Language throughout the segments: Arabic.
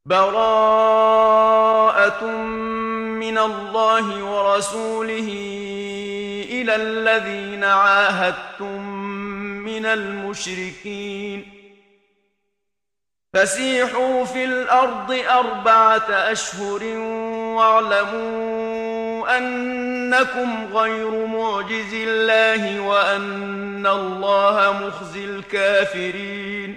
براءة من الله ورسوله إلى الذين عاهدتم من المشركين فسيحوا في الأرض 4 أشهر واعلموا أنكم غير معجز الله وأن الله مخزي الكافرين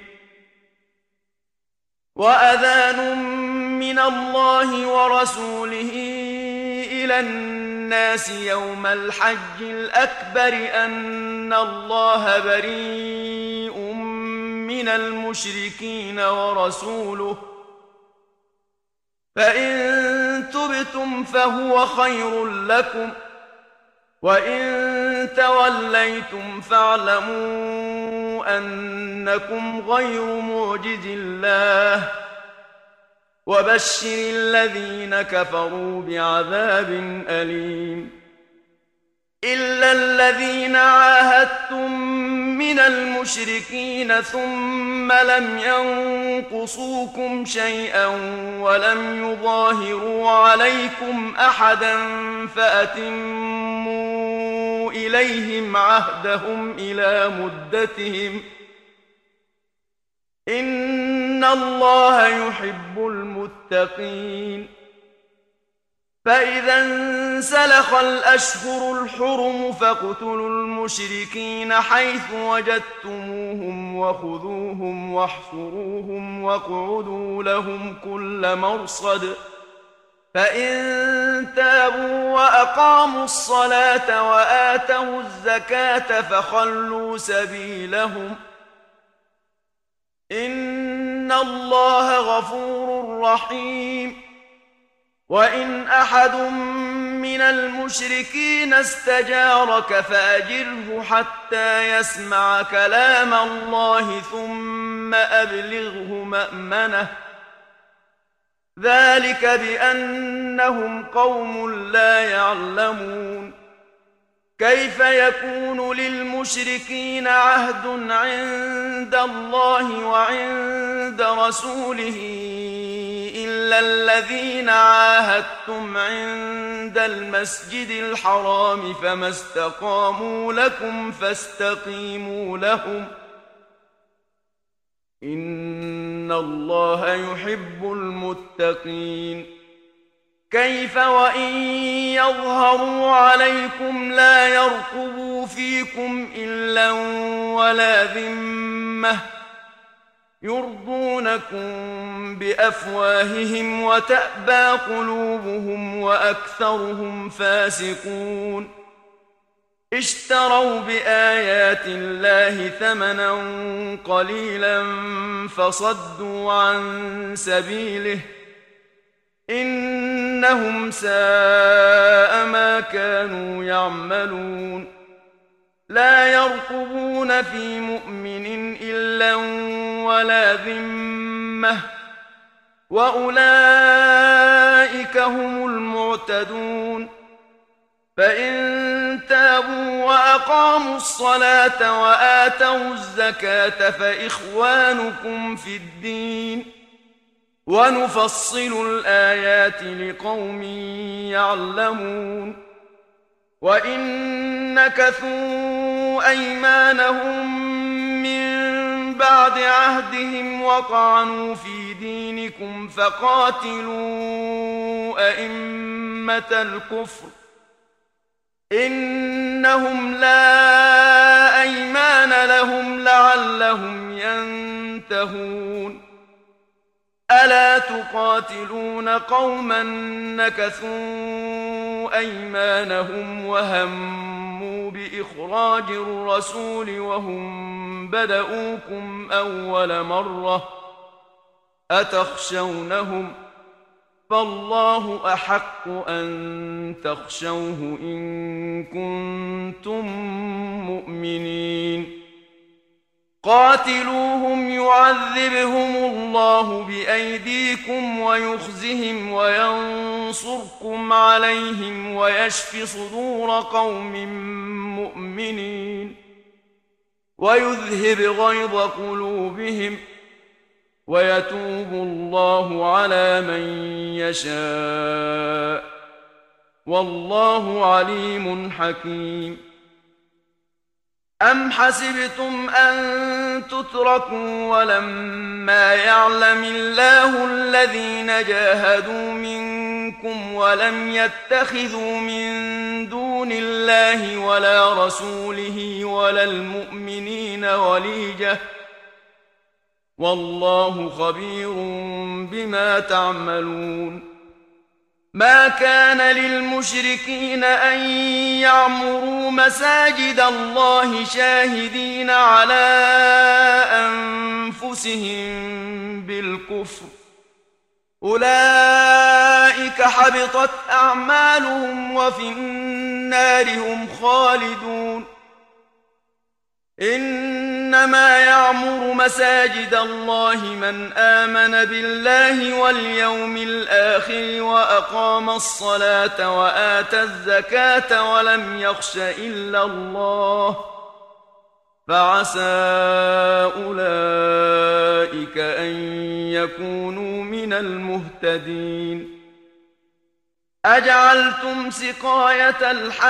وأذان من الله ورسوله إلى الناس يوم الحج الأكبر أن الله بريء من المشركين ورسوله فإن تبتم فهو خير لكم وإن توليتم فاعلموا أنكم غير معجز الله وبشر الذين كفروا بعذاب أليم إلا الذين عاهدتم من المشركين ثم لم ينقصوكم شيئا ولم يظاهروا عليكم أحدا فأتموا إليهم عهدهم إلى مدتهم إن الله يحب المتقين فإذا انسلخ الأشهر الحرم فاقتلوا المشركين حيث وجدتموهم وخذوهم واحصروهم واقعدوا لهم كل مرصد فإن تابوا وأقاموا الصلاة وآتوا الزكاة فخلوا سبيلهم إن الله غفور رحيم وإن أحد من المشركين استجارك فأجره حتى يسمع كلام الله ثم أبلغه مأمنه ذلك بأنهم قوم لا يعلمون كيف يكون للمشركين عهد عند الله وعند رسوله إلا الذين عاهدتم عند المسجد الحرام فما استقاموا لكم فاستقيموا لهم إن الله يحب المتقين كيف وإن يظهروا عليكم لا يرقبوا فيكم إلا ولا ذمة يرضونكم بأفواههم وتأبى قلوبهم وأكثرهم فاسقون اشتروا بآيات الله ثمنا قليلا فصدوا عن سبيله إنهم ساء ما كانوا يعملون لا يرقبون في مؤمن إلا ولا ذمة وأولئك هم المعتدون فإن تابوا وأقاموا الصلاة وآتوا الزكاة فإخوانكم في الدين ونفصل الآيات لقوم يعلمون وإن نكثوا أيمانهم من بعد عهدهم وطعنوا في دينكم فقاتلوا أئمة الكفر إنهم لا أيمان لهم لعلهم ينتهون ألا تقاتلون قوما نكثوا أيمانهم وهموا بإخراج الرسول وهم بدؤوكم أول مرة أتخشونهم فالله أحق أن تخشوه إن كنتم مؤمنين قاتلوهم يعذبهم الله بأيديكم ويخزهم وينصركم عليهم ويشف صدور قوم مؤمنين ويذهب غيظ قلوبهم ويتوب الله على من يشاء والله عليم حكيم. أم حسبتم أن تتركوا ولما يعلم الله الذين جاهدوا منكم ولم يتخذوا من دون الله ولا رسوله ولا المؤمنين وليجة والله خبير بما تعملون. ما كان للمشركين أن يعمروا مساجد الله شاهدين على أنفسهم بالكفر أولئك حبطت أعمالهم وفي النار هم خالدون. إنما يعمر مساجد الله من آمن بالله واليوم الآخر وأقام الصلاة وآتى الزكاة ولم يخش إلا الله فعسى أولئك أن يكونوا من المهتدين. أجعلتم سقاية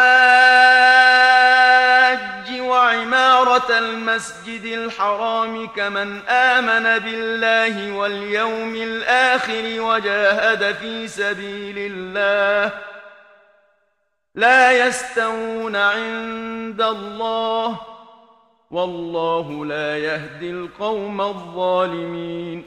الحاج وعمارة المسجد الحرام كمن آمن بالله واليوم الآخر وجاهد في سبيل الله لا يستوون عند الله والله لا يهدي القوم الظالمين.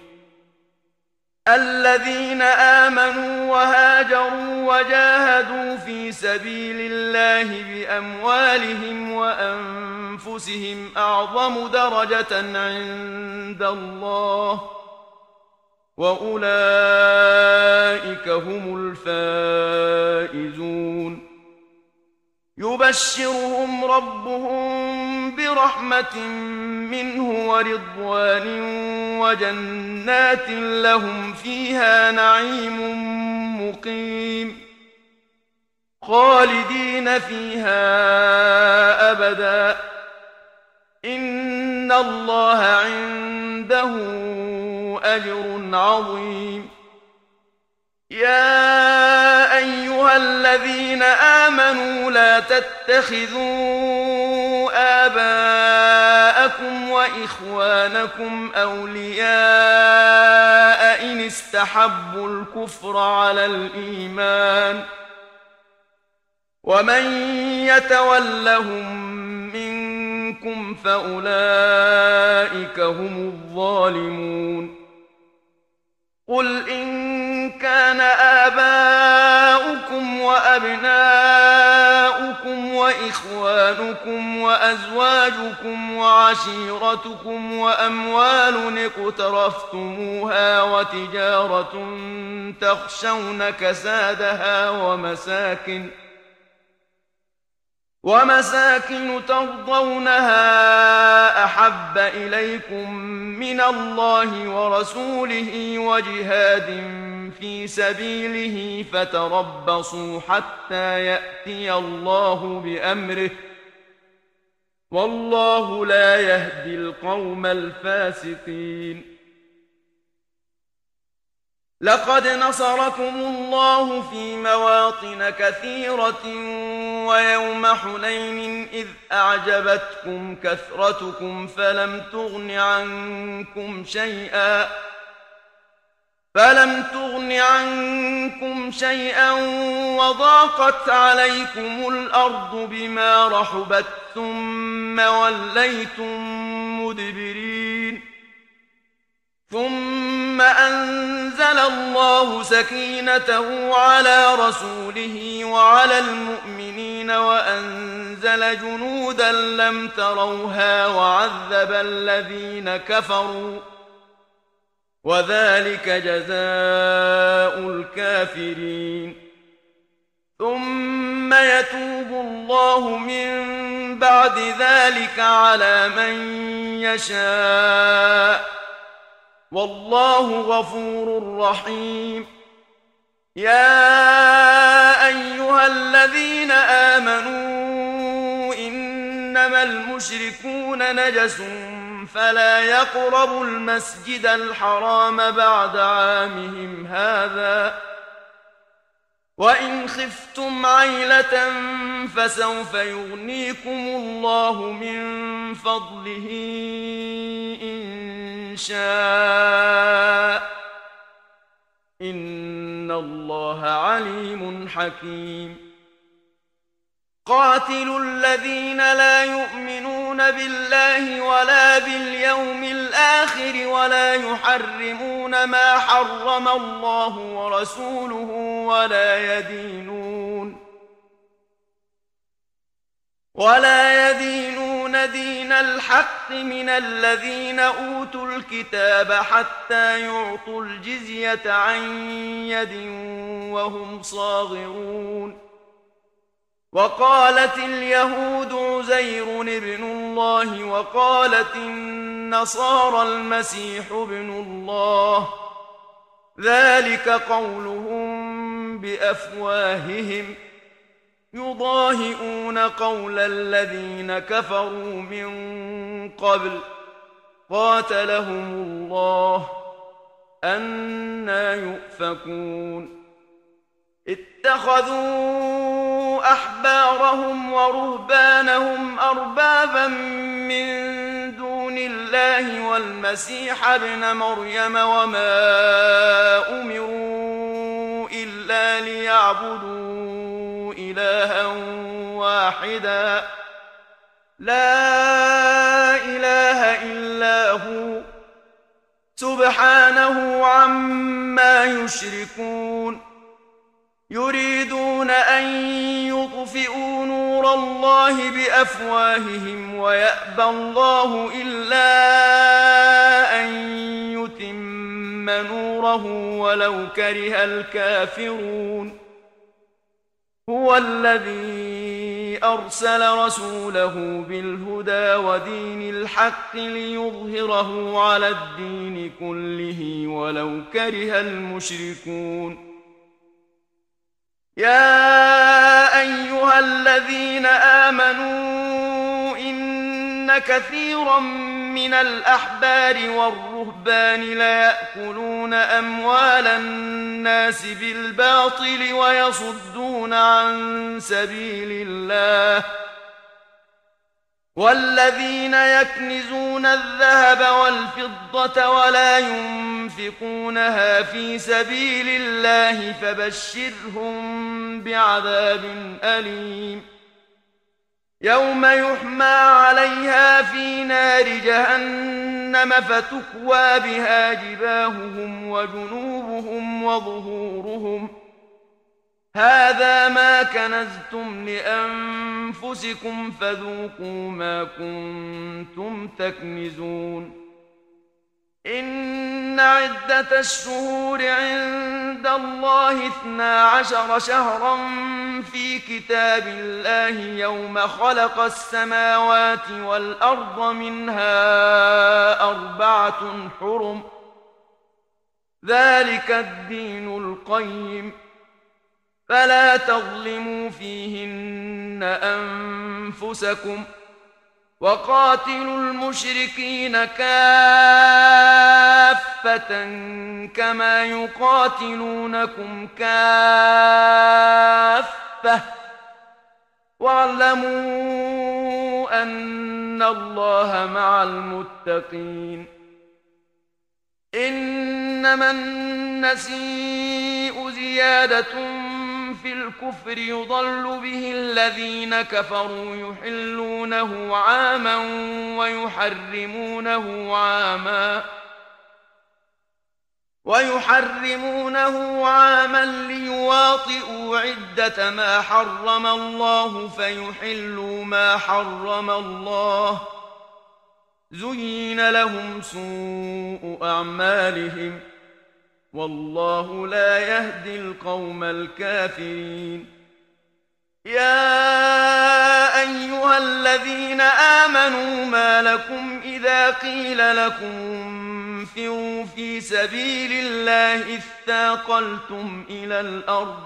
الذين آمنوا وهاجروا وجاهدوا في سبيل الله بأموالهم وأنفسهم أعظم درجة عند الله وأولئك هم الفائزون. يبشرهم ربهم برحمة منه ورضوان وجنات لهم فيها نعيم مقيم خالدين فيها أبدا إن الله عنده أجر عظيم. يا أيها الذين آمنوا لا تتخذوا آباءكم وإخوانكم أولياء إن استحبوا الكفر على الإيمان ومن يتولهم منكم فأولئك هم الظالمون. قل إن كان آباؤكم وأبناؤكم وإخوانكم وأزواجكم وعشيرتكم وأموال اقترفتموها وتجارة تخشون كسادها ومساكن ترضونها أحب إليكم من الله ورسوله وجهاد في سبيله فتربصوا حتى يأتي الله بأمره والله لا يهدي القوم الفاسقين. لقد نصركم الله في مواطن كثيرة ويوم حنين إذ أعجبتكم كثرتكم فلم تغن عنكم شيئا وضاقت عليكم الأرض بما رحبت ثم وليتم مدبرين. ثم أنزل الله سكينته على رسوله وعلى المؤمنين وأنزل جنودا لم تروها وعذب الذين كفروا وذلك جزاء الكافرين. ثم يتوب الله من بعد ذلك على من يشاء والله غفور رحيم. يا أيها الذين آمنوا إنما المشركون نجس فلا يقربوا المسجد الحرام بعد عامهم هذا وإن خفتم عيلة فسوف يغنيكم الله من فضله إن شاء إن الله عليم حكيم قاتلوا الذين لا يؤمنون بالله ولا باليوم الآخر ولا يحرمون ما حرم الله ورسوله ولا يدينون دين الحق من الذين أوتوا الكتاب حتى يعطوا الجزية عن يد وهم صاغرون وقالت اليهود عزير ابن الله وقالت النصارى المسيح ابن الله ذلك قولهم بأفواههم يضاهئون قول الذين كفروا من قبل قاتلهم الله أنى يؤفكون اتخذوا أحبارهم ورهبانهم أربابا من دون الله والمسيح ابن مريم وما أمروا إلا ليعبدوا إلها واحدا لا إله إلا هو سبحانه عما يشركون يريدون أن يطفئوا نور الله بأفواههم ويأبى الله إلا أن يتم نوره ولو كره الكافرون هو الذي أرسل رسوله بالهدى ودين الحق ليظهره على الدين كله ولو كره المشركون يا أيها الذين آمنوا إن كثيرا من الأحبار والرهبان ليأكلون أموال الناس بالباطل ويصدون عن سبيل الله والذين يكنزون الذهب والفضة ولا ينفقونها في سبيل الله فبشرهم بعذاب أليم يوم يحمى عليها في نار جهنم فتكوى بها جباههم وجنوبهم وظهورهم هذا ما كنزتم لأنفسكم فذوقوا ما كنتم تكنزون إن عدة الشهور عند الله 12 شهرا في كتاب الله يوم خلق السماوات والأرض منها 4 حرم ذلك الدين القيم فلا تظلموا فيهن أنفسكم وقاتلوا المشركين كافة كما يقاتلونكم كافة واعلموا أن الله مع المتقين إنما النسيء زيادة في الكفر يضل به الذين كفروا يحلونه عاما ويحرمونه عاما ليواطئوا عدة ما حرم الله فيحلوا ما حرم الله زين لهم سوء أعمالهم والله لا يهدي القوم الكافرين يا أيها الذين آمنوا ما لكم إذا قيل لكم انفروا في سبيل الله اثاقلتم إلى الأرض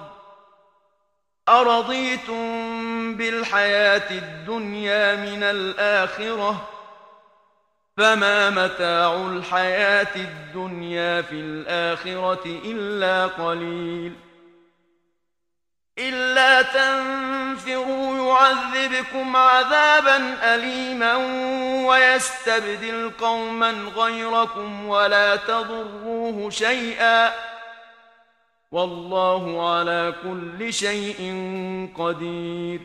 أرضيتم بالحياة الدنيا من الآخرة فما متاع الحياة الدنيا في الآخرة إلا قليل. إلا تنفروا يعذبكم عذابا أليما ويستبدل قوما غيركم ولا تضروه شيئا والله على كل شيء قدير.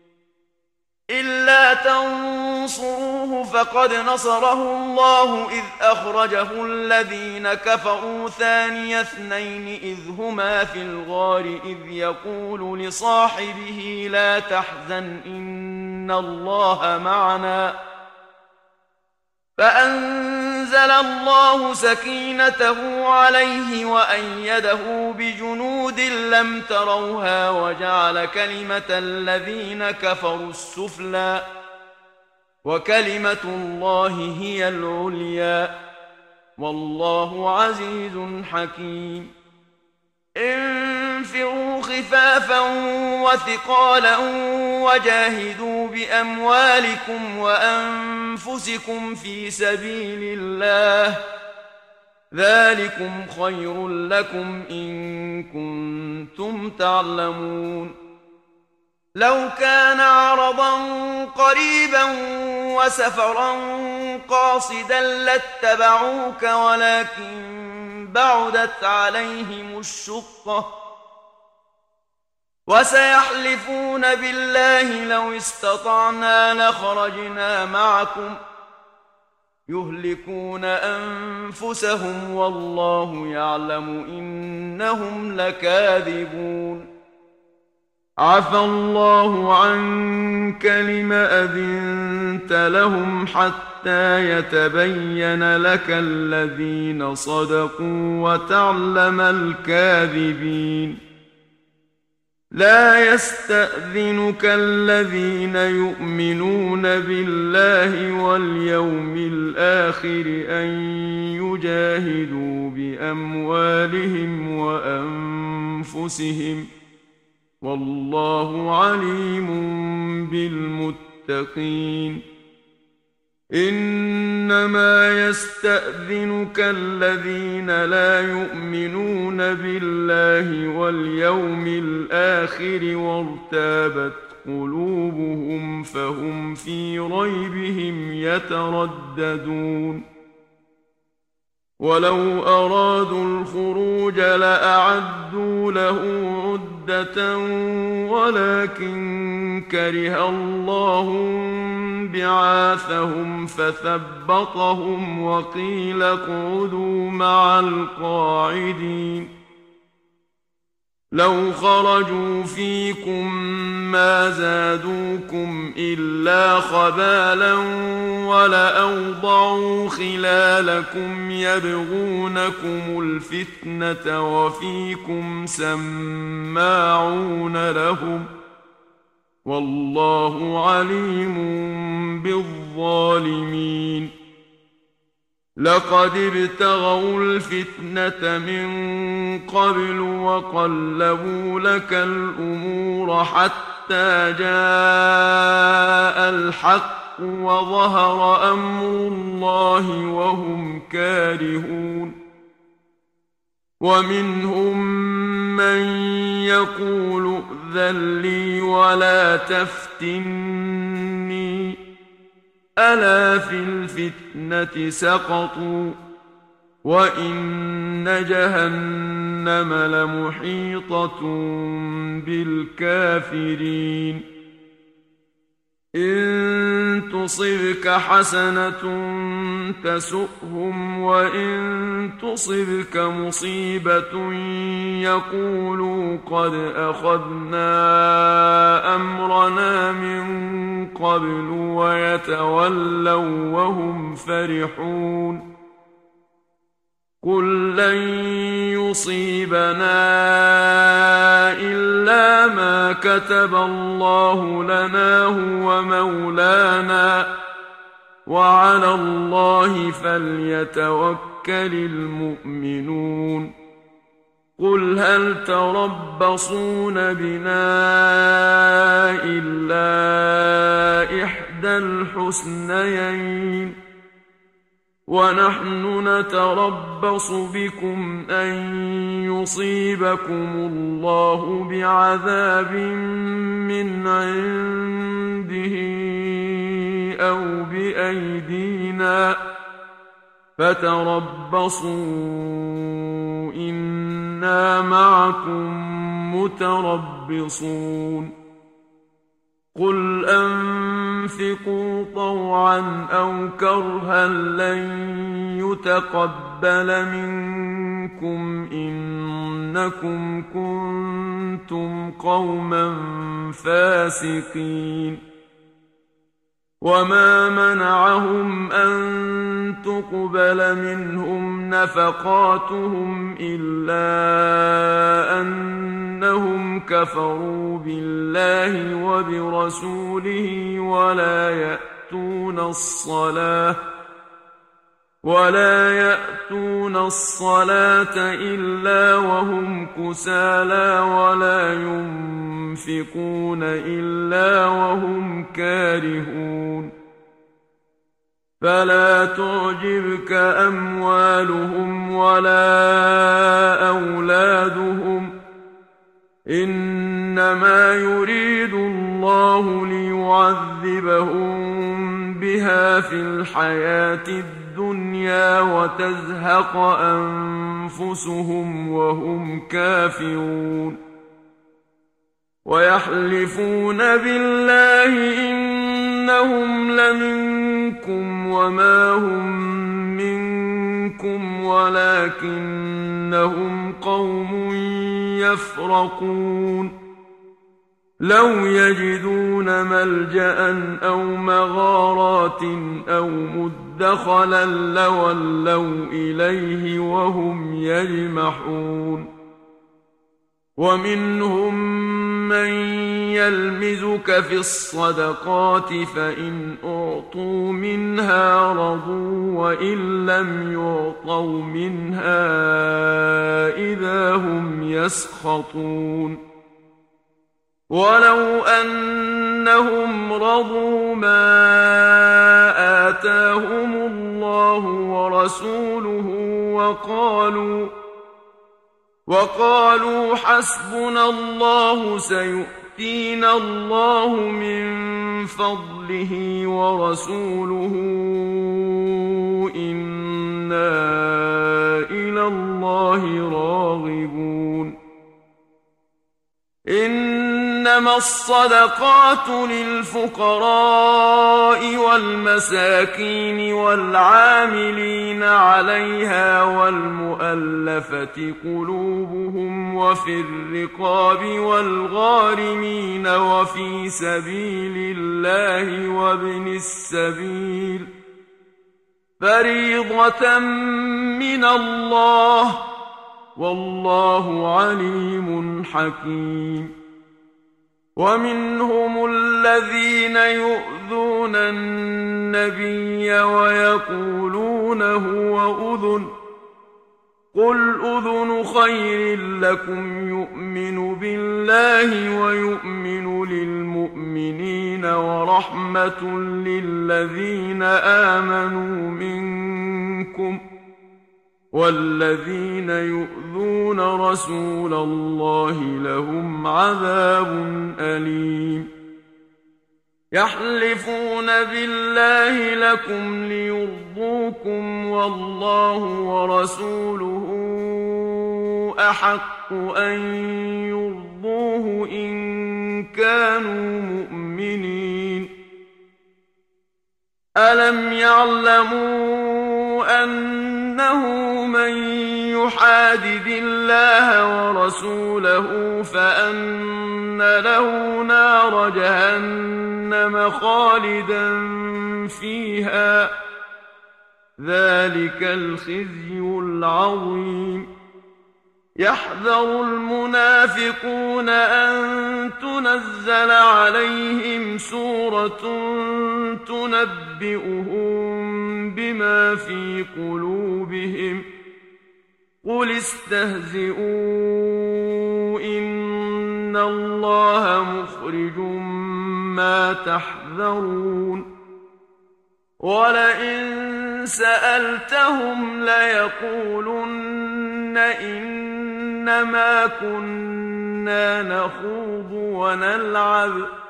إلا تنصروه فقد نصره الله إذ أخرجه الذين كفروا ثاني اثنين إذ هما في الغار إذ يقول لصاحبه لا تحزن إن الله معنا فأنزل الله سكينته عليه وأيده بجنود لم تروها وجعل كلمة الذين كفروا السفلى وكلمة الله هي العليا والله عزيز حكيم. انفروا خفافا وثقالا وجاهدوا بأموالكم وأنفسكم في سبيل الله ذلكم خير لكم إن كنتم تعلمون. لو كان عرضا قريبا وسفرا قاصدا لاتبعوك ولكن بعدت عليهم الشقة وسيحلفون بالله لو استطعنا لخرجنا معكم يهلكون أنفسهم والله يعلم إنهم لكاذبون. عفى الله عنك لم أذنت لهم حتى يتبين لك الذين صدقوا وتعلم الكاذبين. لا يستأذنك الذين يؤمنون بالله واليوم الآخر أن يجاهدوا بأموالهم وأنفسهم والله عليم بالمتقين. إنما يستأذنك الذين لا يؤمنون بالله واليوم الآخر وارتابت قلوبهم فهم في ريبهم يترددون. ولو أرادوا الخروج لأعدوا له عدة ولكن كره الله بعاثهم فثبطهم وقيل اقعدوا مع القاعدين. لو خرجوا فيكم ما زادوكم إلا خبالا ولأوضعوا خلالكم يبغونكم الفتنة وفيكم سماعون لهم والله عليم بالظالمين. لقد ابتغوا الفتنة من قبل وقلبوا لك الأمور حتى جاء الحق وظهر أمر الله وهم كارهون. ومنهم من يقول ائذن لي ولا تفتني ألا في الفتنة سقطوا وإن جهنم لمحيطة بالكافرين. إن تصبك حسنة تسؤهم وإن تصبك مصيبة يقولوا قد أخذنا أمرنا من قبل ويتولوا وهم فرحون. قل لن يصيبنا إلا ما كتب الله لنا هو مولانا وعلى الله فليتوكل المؤمنون. قل هل تربصون بنا إلا إحدى الحسنيين ونحن نتربص بكم أن يصيبكم الله بعذاب من عنده أو بأيدينا فتربصوا إنا معكم متربصون قل أنفقوا طوعا أو كرها لن يتقبل منكم إنكم كنتم قوما فاسقين وما منعهم أن تقبل منهم نفقاتهم إلا أنهم كفروا بالله وبرسوله ولا يأتون الصلاة إلا وهم كسالى ولا ينفقون إلا وهم كارهون فلا تعجبك أموالهم ولا أولادهم إنما يريد الله ليعذبهم بها في الحياة الدنيا وتزهق أنفسهم وهم كافرون ويحلفون بالله إنهم لمنكم وما هم منكم ولكنهم قوم يفرقون لو يجدون ملجأ أو مغارات أو مدخلا لولوا إليه وهم يجمحون ومنهم من يلمزك في الصدقات فإن أعطوا منها رضوا وإن لم يعطوا منها إذا هم يسخطون ولو أنهم رضوا ما آتاهم الله ورسوله وقالوا حسبنا الله سيؤتينا الله من فضله ورسوله إنا إلى الله راغبون إنما الصدقات للفقراء والمساكين والعاملين عليها والمؤلفة قلوبهم وفي الرقاب والغارمين وفي سبيل الله وابن السبيل فريضة من الله والله عليم حكيم ومنهم الذين يؤذون النبي ويقولون هو أذن قل أذن خير لكم يؤمن بالله ويؤمن للمؤمنين ورحمة للذين آمنوا منكم والذين يؤذون رسول الله لهم عذاب أليم يحلفون بالله لكم ليرضوكم والله ورسوله أحق أن يرضوه إن كانوا مؤمنين ألم يعلموا أنه من يحادد الله ورسوله فأن له نار جهنم خالدا فيها ذلك الخزي العظيم يحذر المنافقون أن تنزل عليهم سورة تنبئهم بما في قلوبهم قل استهزئوا إن الله مخرج ما تحذرون ولئن سألتهم ليقولن إنما كنا نخوض ونلعب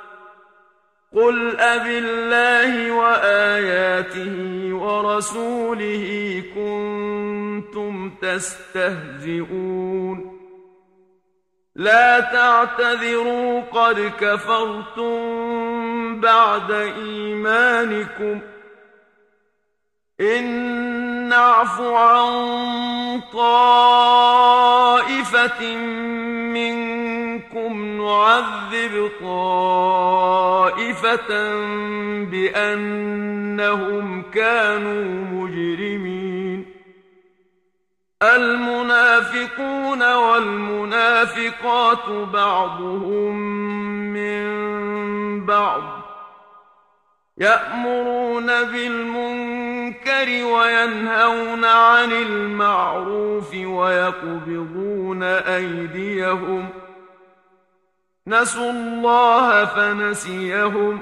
قل أبالله وآياته ورسوله كنتم تستهزئون لا تعتذروا قد كفرتم بعد إيمانكم إن نعف عن طائفة منكم نعذب طائفة بأنهم كانوا مجرمين المنافقون والمنافقات بعضهم من بعض يأمرون بالمنكر وينهون عن المعروف ويقبضون أيديهم نسوا الله فنسيهم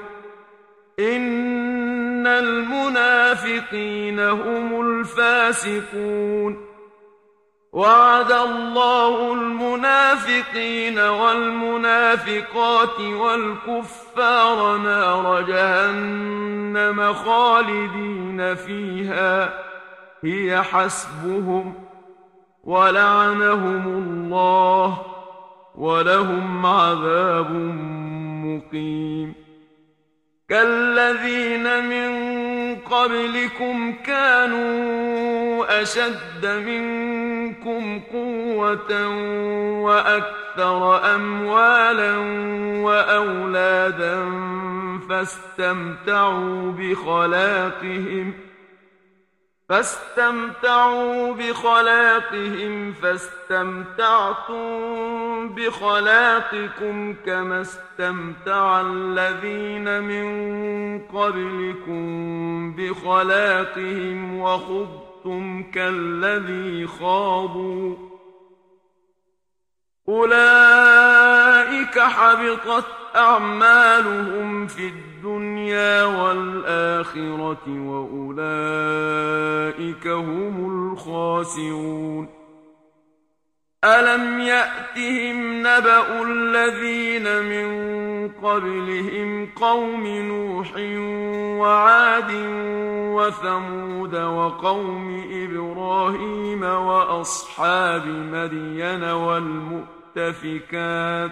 إن المنافقين هم الفاسقون وعد الله المنافقين والمنافقات والكفار نار جهنم خالدين فيها هي حسبهم ولعنهم الله ولهم عذاب مقيم كالذين من قبلكم كانوا أشد منكم قوة وأكثر أموالا وأولادا فاستمتعوا بخلاقهم فاستمتعتم بخلاقكم كما استمتع الذين من قبلكم بخلاقهم وخضتم كالذي خاضوا أولئك حبطت أعمالهم في الدنيا والآخرة وأولئك هم الخاسرون ألم يأتهم نبأ الذين من قبلهم قوم نوح وعاد وثمود وقوم إبراهيم وأصحاب مدين والمؤتفكات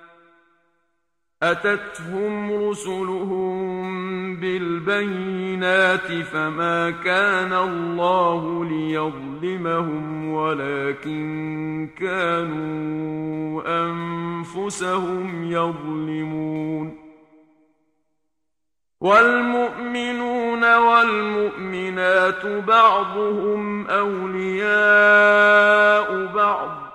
أتتهم رسلهم بالبينات فما كان الله ليظلمهم ولكن كانوا أنفسهم يظلمون والمؤمنون والمؤمنات بعضهم أولياء بعض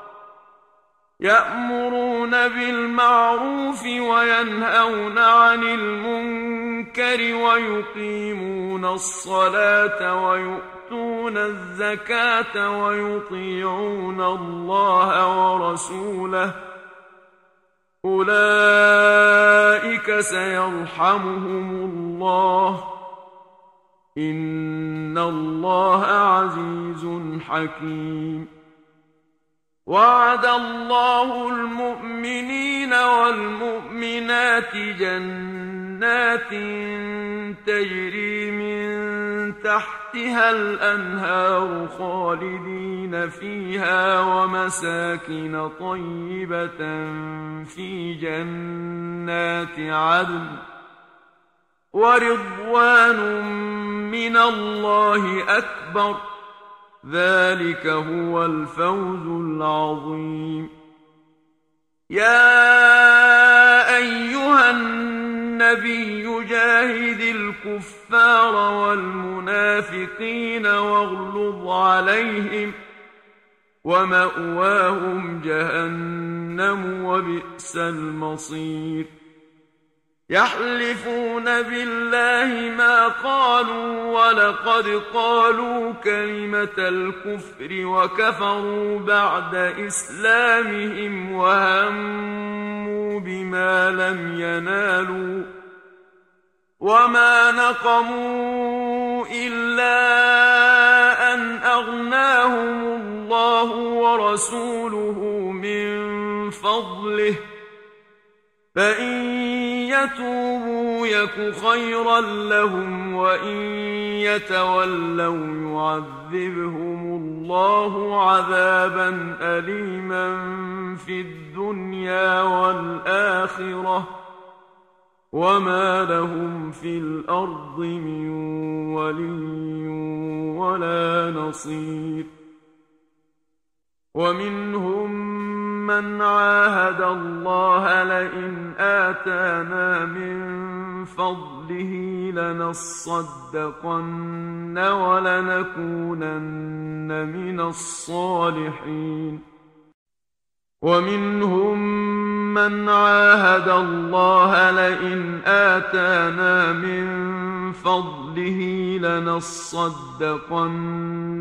يأمرون بالمعروف وينهون عن المنكر ويقيمون الصلاة ويؤتون الزكاة ويطيعون الله ورسوله أولئك سيرحمهم الله إن الله عزيز حكيم وعد الله المؤمنين والمؤمنات جنات تجري من تحتها الأنهار خالدين فيها ومساكن طيبة في جنات عدن ورضوان من الله أكبر ذلك هو الفوز العظيم يا أيها النبي جاهد الكفار والمنافقين واغلظ عليهم ومأواهم جهنم وبئس المصير يحلفون بالله ما قالوا ولقد قالوا كلمة الكفر وكفروا بعد إسلامهم وهموا بما لم ينالوا وما نقموا إلا ورسوله من فضله فإن يتوبوا يك خيرا لهم وإن يتولوا يعذبهم الله عذابا أليما في الدنيا والآخرة وما لهم في الأرض من ولي ولا نصير. ومنهم من عاهد الله لئن آتانا من فضله لنصدقن ولنكونن من الصالحين. ومنهم من عاهد الله لئن آتانا من فضله لنصدقن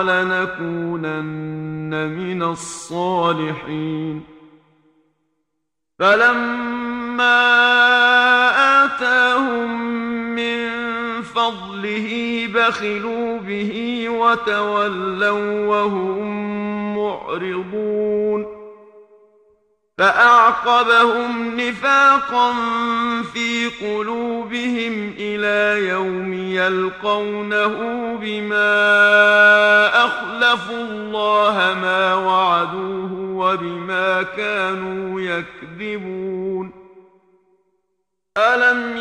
ولنكونن من الصالحين. فلما آتاهم من فضله بخلوا به وتولوا وهم معرضون. فأعقبهم نفاقا في قلوبهم إلى يوم يلقونه بما أخلفوا الله ما وعدوه وبما كانوا يكذبون. ألم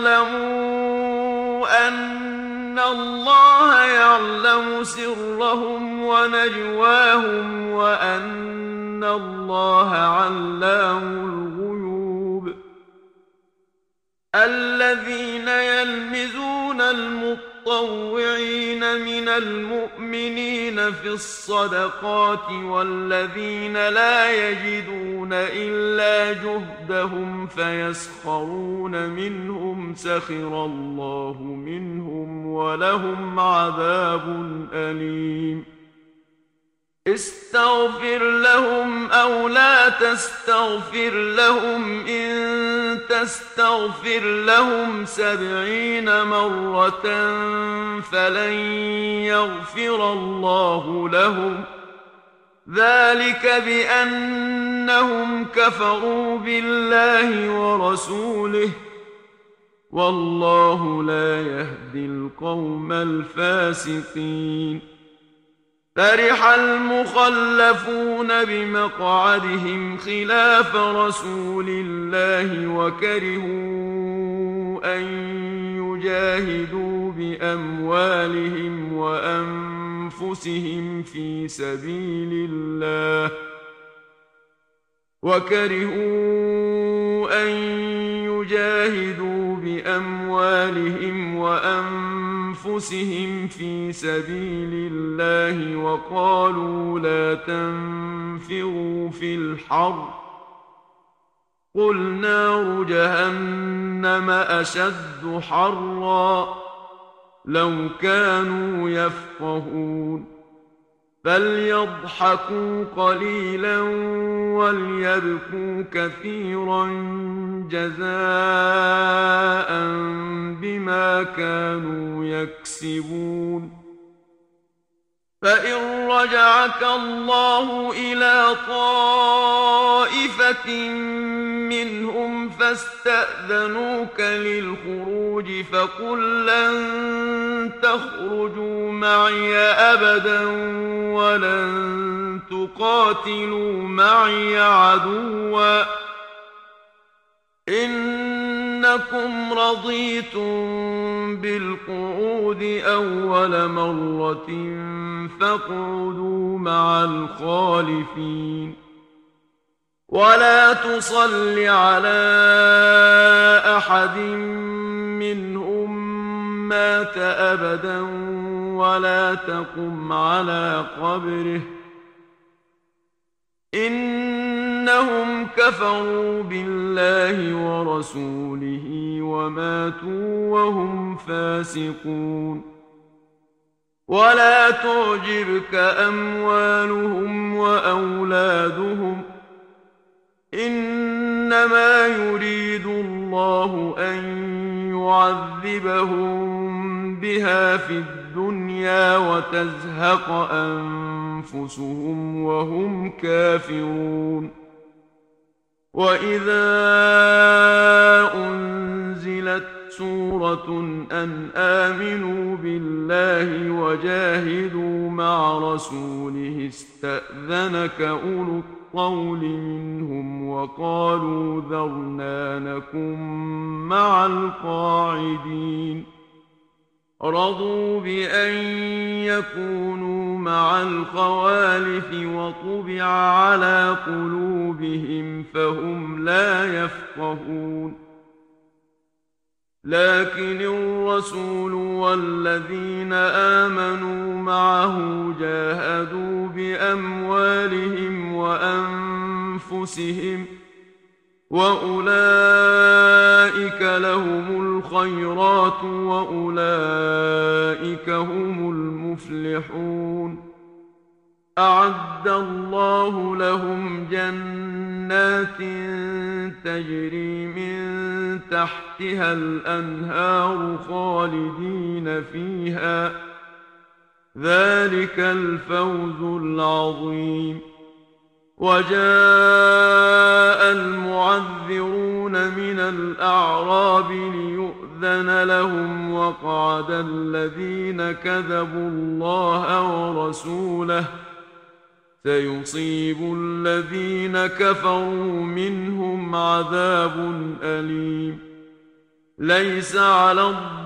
يعلموا أن الله يعلم سرهم ونجواهم وأن الله علام الغيوب. الذين يلمزون المطوعين من المؤمنين في الصدقات والذين لا يجدون إلا جهدهم فيسخرون منهم سخر الله منهم ولهم عذاب أليم. استغفر لهم أو لا تستغفر لهم إن تستغفر لهم 70 مرة فلن يغفر الله لهم ذلك بأنهم كفروا بالله ورسوله والله لا يهدي القوم الفاسقين. فرح المخلفون بمقعدهم خلاف رسول الله وكرهوا أن يجاهدوا بأموالهم وأنفسهم في سبيل الله وقالوا لا تنفروا في الحر قل نار جهنم أشد حرا لو كانوا يفقهون. فليضحكوا قليلا وليبكوا كثيرا جزاء بما كانوا يكسبون. فإن رجعك الله إلى طائفة منهم فاستأذنوك للخروج فقل لن تخرجوا معي أبدا ولن تقاتلوا معي عدوا إنكم رضيتم بالقعود أول مرة فاقعدوا مع الخالفين. ولا تصل على أحد منهم مات أبدا ولا تقم على قبره إنهم كفروا بالله ورسوله وماتوا وهم فاسقون. ولا تعجبك أموالهم وأولادهم إنما يريد الله أن يعذبهم بها في الدنيا الدنيا وتزهق أنفسهم وهم كافرون. وإذا أنزلت سورة أن آمنوا بالله وجاهدوا مع رسوله استأذنك أولو الطول منهم وقالوا ذرنا نكن مع القاعدين. رضوا بأن يكونوا مع الخوالف وطبع على قلوبهم فهم لا يفقهون. لكن الرسول والذين آمنوا معه جاهدوا بأموالهم وأنفسهم وأولئك لهم الخيرات وأولئك هم المفلحون. أعد الله لهم جنات تجري من تحتها الأنهار خالدين فيها، ذلك الفوز العظيم. وجاء المعذرون من الأعراب ليؤذن لهم وقعد الذين كذبوا الله ورسوله، سيصيب الذين كفروا منهم عذاب أليم. ليس على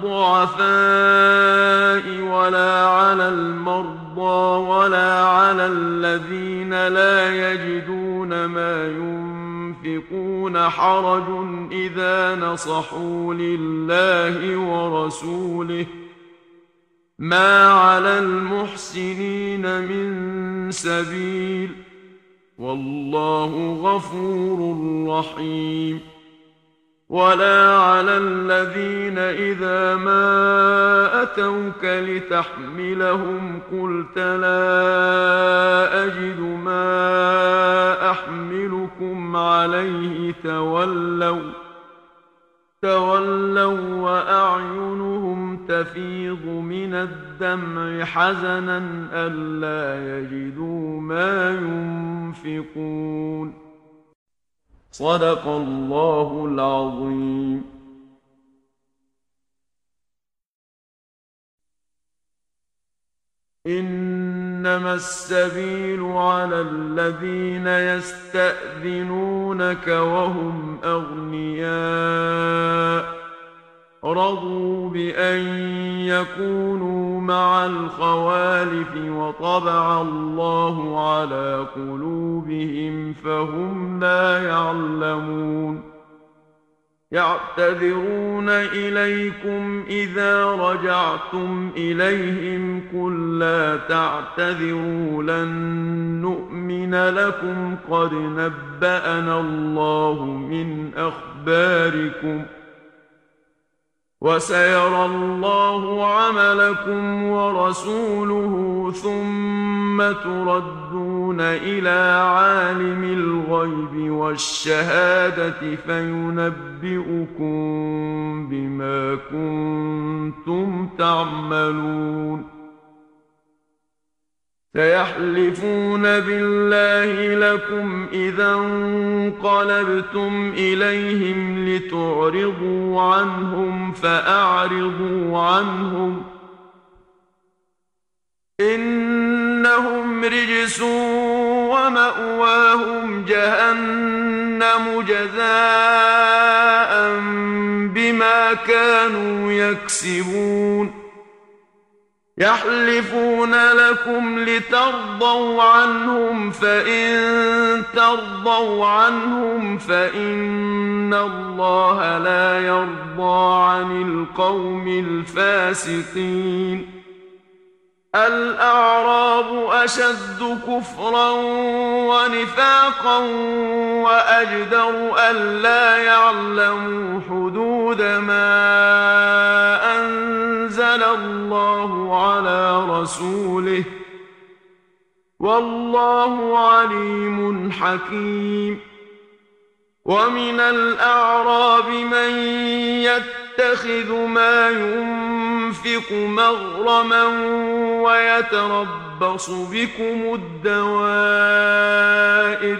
الضعفاء ولا على المرضى ولا على الذين لا يجدون ما ينفقون حرج إذا نصحوا لله ورسوله، ما على المحسنين من سبيل، والله غفور رحيم. ولا على الذين إذا ما أتوك لتحملهم قلت لا أجد ما أحملكم عليه تولوا وأعينهم تفيض من الدمع حزنا ألا يجدوا ما ينفقون. صدق الله العظيم. إنما السبيل على الذين يستأذنونك وهم أغنياء رضوا بأن يكونوا مع الخوالف وطبع الله على قلوبهم فهم لا يعلمون. يعتذرون إليكم إذا رجعتم إليهم قل لا تعتذروا لن نؤمن لكم قد نبأنا الله من أخباركم وسيرى الله عملكم ورسوله ثم تردون إلى عالم الغيب والشهادة فينبئكم بما كنتم تعملون. سيحلفون بالله لكم إذا انقلبتم إليهم لتعرضوا عنهم فأعرضوا عنهم إنهم رجس ومأواهم جهنم جزاء بما كانوا يكسبون. يحلفون لكم لترضوا عنهم فإن ترضوا عنهم فإن الله لا يرضى عن القوم الفاسقين. الأعراب أشد كفرا ونفاقا وأجدر ألا يعلموا حدود ما أنزل الله على رسوله والله عليم حكيم. ومن الأعراب من يتخذ ما ينفق ينفق مغرما ويتربص بكم الدوائر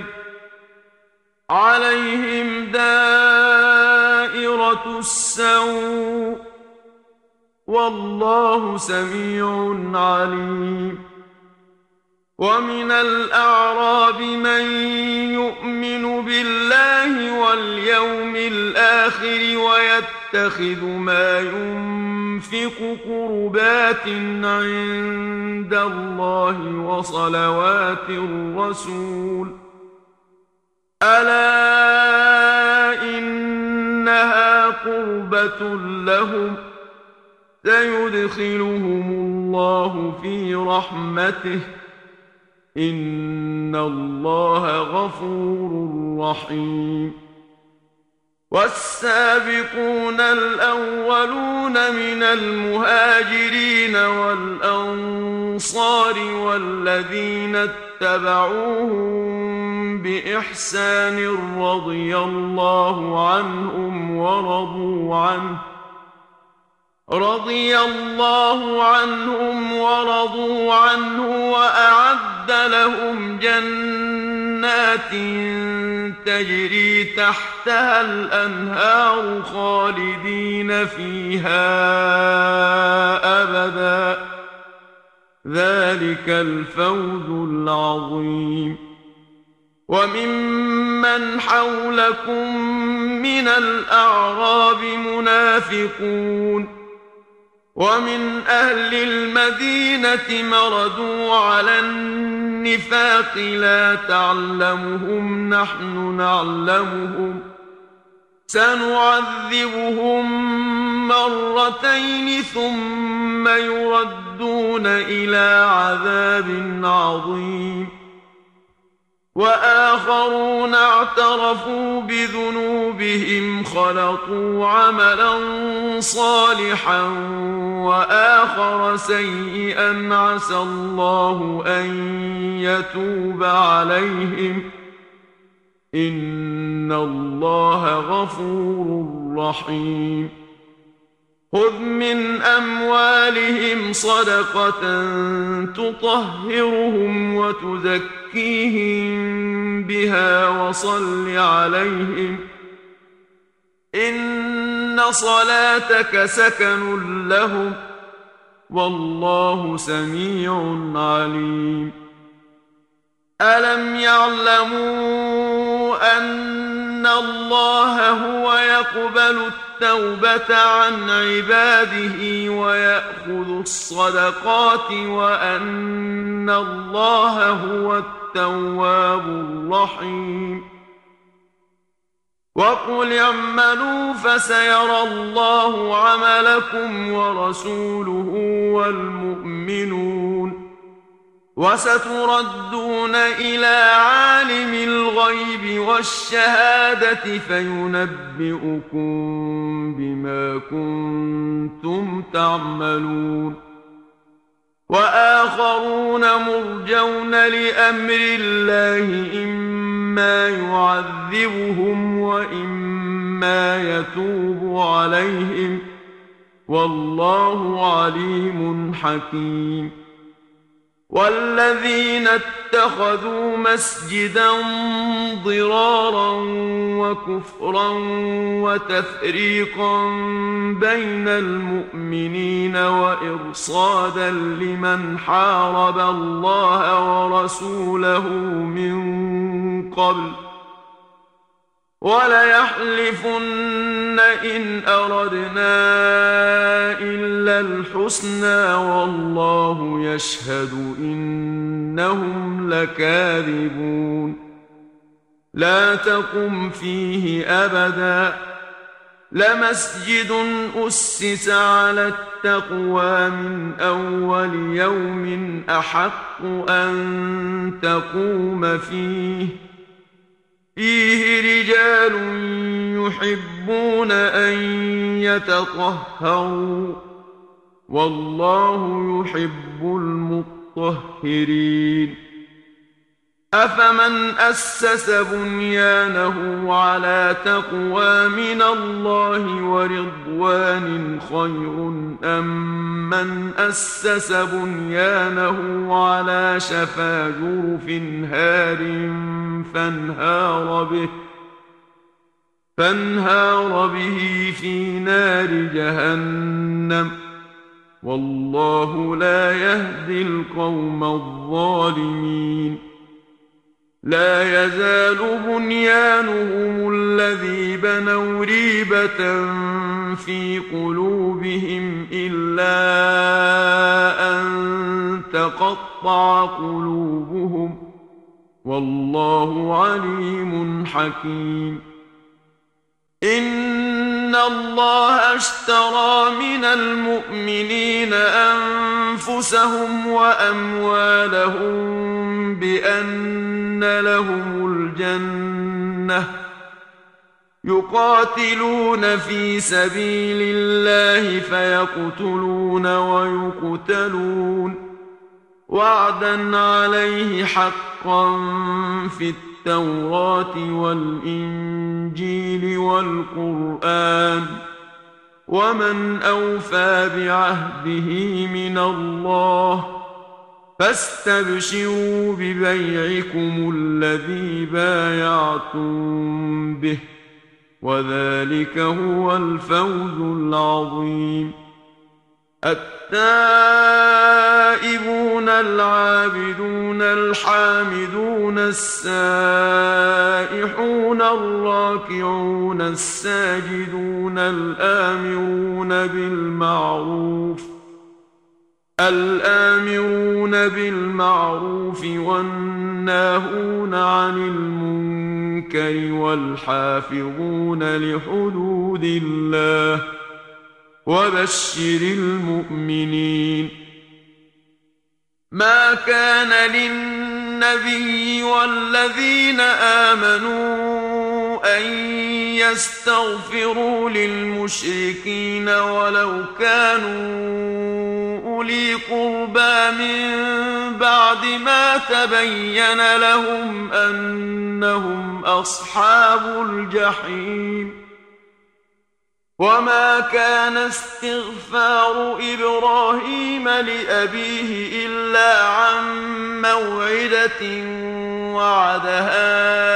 عليهم دائرة السوء والله سميع عليم ومن الأعراب من يؤمن بالله واليوم الآخر ويتخذ ما ينفق قربات عند الله وصلوات الرسول ألا إنها قربة لهم سيدخلهم الله في رحمته إن الله غفور رحيم والسابقون الأولون من المهاجرين والأنصار والذين اتبعوهم بإحسان رضي الله عنهم ورضوا عنه وأعد لهم جنات تجري تحتها الأنهار خالدين فيها أبدا ذلك الفوز العظيم وممن حولكم من الأعراب منافقون ومن أهل المدينة مردوا على النفاق لا تعلمهم نحن نعلمهم سنعذبهم مرتين ثم يردون إلى عذاب عظيم وآخرون اعترفوا بذنوبهم خلطوا عملا صالحا وآخر سيئا عسى الله أن يتوب عليهم إن الله غفور رحيم خذ من أموالهم صدقة تطهرهم وتزكيهم بها وصل عليهم إن صلاتك سكن لهم والله سميع عليم ألم يعلموا أن الله هو يقبل التوبة عن عباده ويأخذ الصدقات وأن الله هو التواب الرحيم وقل اعملوا فسيرى الله عملكم ورسوله والمؤمنون وستردون إلى عالم الغيب والشهادة فينبئكم بما كنتم تعملون وآخرون مرجون لأمر الله إما يعذبهم وإما يتوب عليهم والله عليم حكيم والذين اتخذوا مسجدا ضرارا وكفرا وتفريقا بين المؤمنين وإرصادا لمن حارب الله ورسوله من قبل وليحلفن إن أردنا إلا الحسنى والله يشهد إنهم لكاذبون لا تقم فيه أبدا لمسجد أسس على التقوى من أول يوم أحق أن تقوم فيه رجال يحبون أن يتطهروا والله يحب المطهرين أفمن أسس بنيانه على تقوى من الله ورضوان خير أم من أسس بنيانه على شفا جرف هار فانهار به في نار جهنم والله لا يهدي القوم الظالمين لا يزال بنيانهم الذي بنوا ريبة في قلوبهم إلا أن تقطع قلوبهم والله عليم حكيم إن الله اشترى من المؤمنين أنفسهم وأموالهم بأن لهم الجنة يقاتلون في سبيل الله فيقتلون ويقتلون وعدا عليه حقا في التوراة والإنجيل والقرآن ومن أوفى بعهده من الله فاستبشروا ببيعكم الذي بايعتم به وذلك هو الفوز العظيم التائبون العابدون الحامدون السائحون الراكعون الساجدون الآمرون بالمعروف والناهون عن المنكر والحافظون لحدود الله وبشر المؤمنين ما كان للنبي والذين آمنوا أن يستغفروا للمشركين ولو كانوا أولي قربى من بعد ما تبين لهم أنهم أصحاب الجحيم وما كان استغفار إبراهيم لأبيه إلا عن موعدة وعدها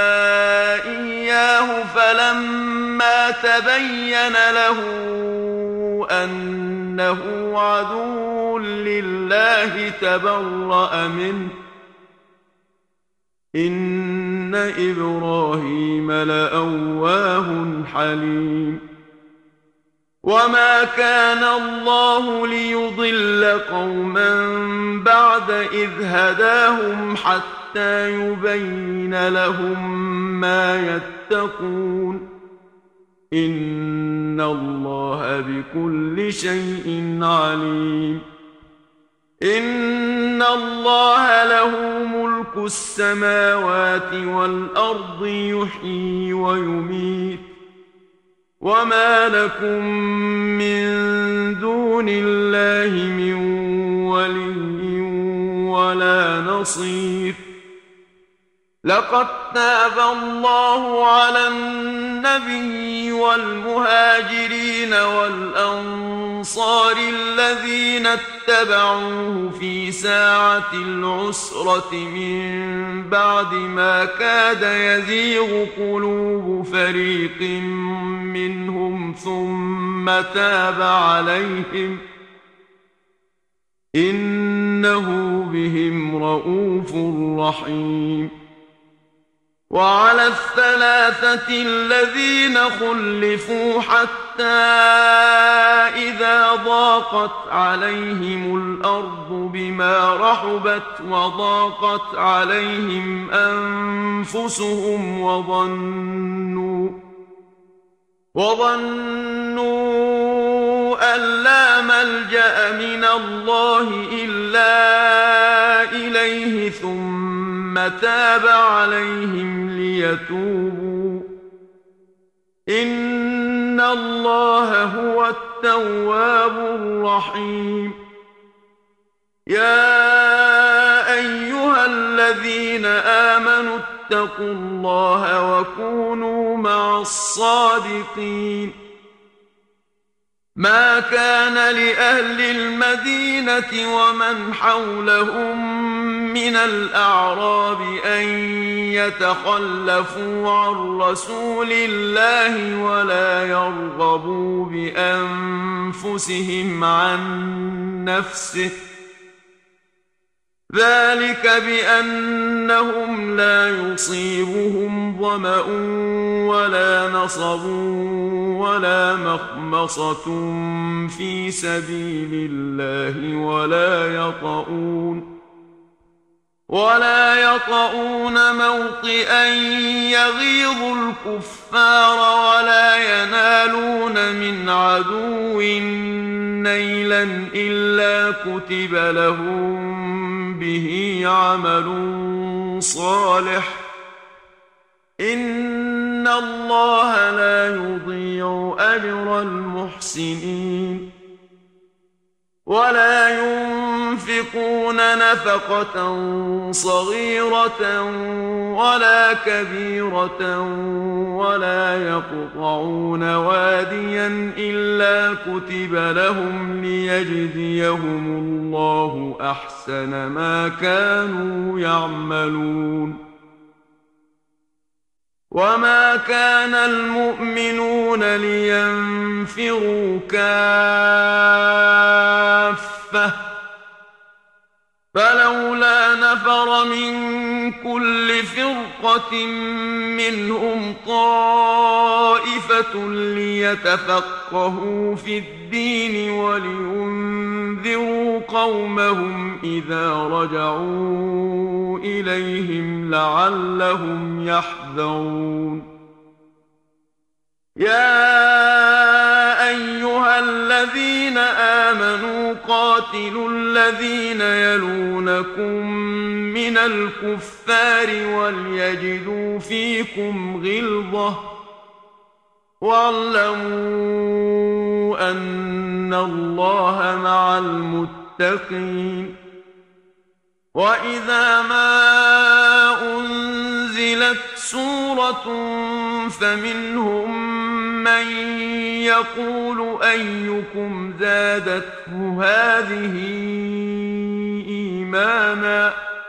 إياه فلما تبين له أنه عدو لله تبرأ منه إن إبراهيم لأواه حليم وما كان الله ليضل قوما بعد إذ هداهم حتى يبين لهم ما يتقون إن الله بكل شيء عليم إن الله له ملك السماوات والأرض يحيي ويميت وما لكم من دون الله من ولي ولا نصير لقد تاب الله على النبي والمهاجرين والأنصار الذين اتبعوه في ساعة العسرة من بعد ما كاد يزيغ قلوب فريق منهم ثم تاب عليهم إنه بهم رءوف رحيم وعلى الثلاثة الذين خلفوا حتى إذا ضاقت عليهم الأرض بما رحبت وضاقت عليهم أنفسهم وظنوا أن لا ملجأ من الله إلا إليه ثم تاب عليهم ليتوبوا إن الله هو التواب الرحيم يا أيها أيها الذين آمنوا اتقوا الله وكونوا مع الصادقين ما كان لأهل المدينة ومن حولهم من الأعراب أن يتخلفوا عن رسول الله ولا يرغبوا بأنفسهم عن نفسه ذلك بأنهم لا يصيبهم ظمأ ولا نصب ولا مخمصة في سبيل الله ولا يطؤون موطئا يغيظ الكفار ولا ينالون من عدو نيلا إلا كتب لهم به عمل صالح إن الله لا يضيع أجر المحسنين ولا ينفقون نفقة صغيرة ولا كبيرة ولا يقطعون واديا إلا كتب لهم ليجزيهم الله أحسن ما كانوا يعملون وما كان المؤمنون لينفروا كافة فلولا نفر من كل فرقة منهم طائفة ليتفقهوا في الدين ولينذروا قومهم إذا رجعوا إليهم لعلهم يحذرون يا أيها الذين آمنوا قاتلوا الذين يلونكم من الكفار وليجدوا فيكم غلظة واعلموا أن الله مع المتقين وإذا ما أنزلت سورة فمنهم من يقول أيكم زادته هذه إيمانا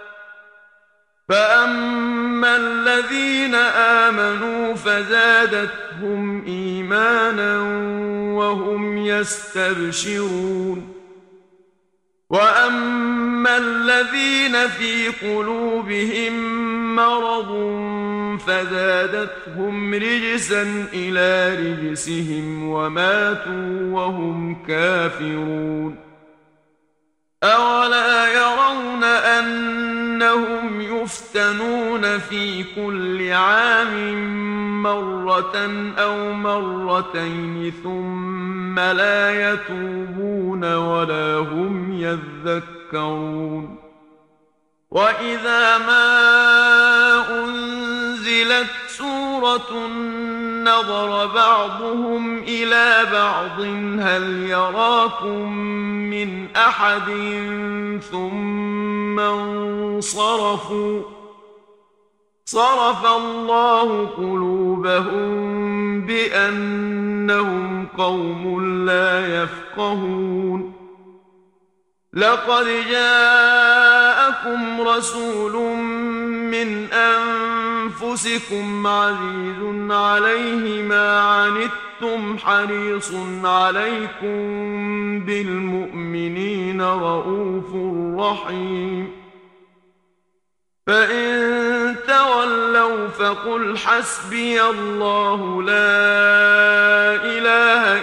فأما الذين آمنوا فزادتهم إيمانا وهم يستبشرون وأما الذين في قلوبهم مرض فزادتهم رجسا إلى رجسهم وماتوا وهم كافرون أولا يرون أنهم يفتنون في كل عام مرة أو مرتين ثم لا يتوبون ولا هم يذكرون وإذا ما أنزلت سورة نظر بعضهم إلى بعض هل يراكم من أحد ثم انصرفوا صرف الله قلوبهم بأنهم قوم لا يفقهون لقد جاءكم رسول من أنفسكم عزيز عليه ما عنتم حريص عليكم بالمؤمنين رؤوف رحيم فإن تولوا فقل حسبي الله لا إله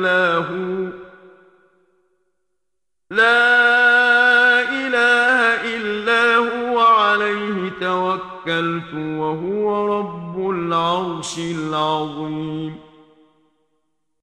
إلا هو عليه توكلت وهو رب العرش العظيم